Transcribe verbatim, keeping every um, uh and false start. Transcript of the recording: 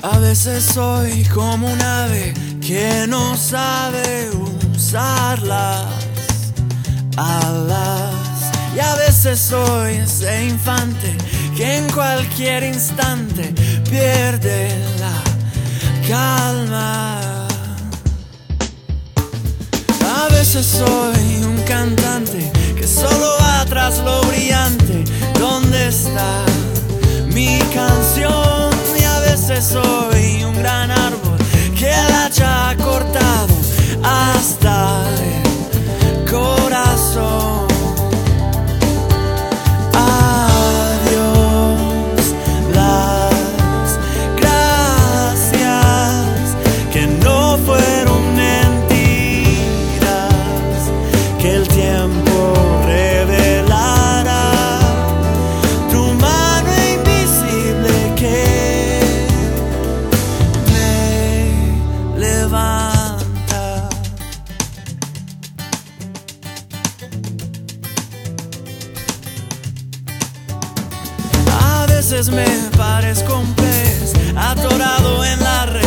A veces soy como un ave que no sabe usar las alas. Y a veces soy ese infante que en cualquier instante pierde la calma. A veces soy un cantante que solo va tras lo brillante. ¿Dónde está mi canción? Y a veces soy un gran árbol que el hacha ha cortado hasta el corazón. Adiós, las gracias que no fueron mentiras, que el tiempo revelará tu mano invisible que me levanta. A veces me parezco un pez atorado en la red.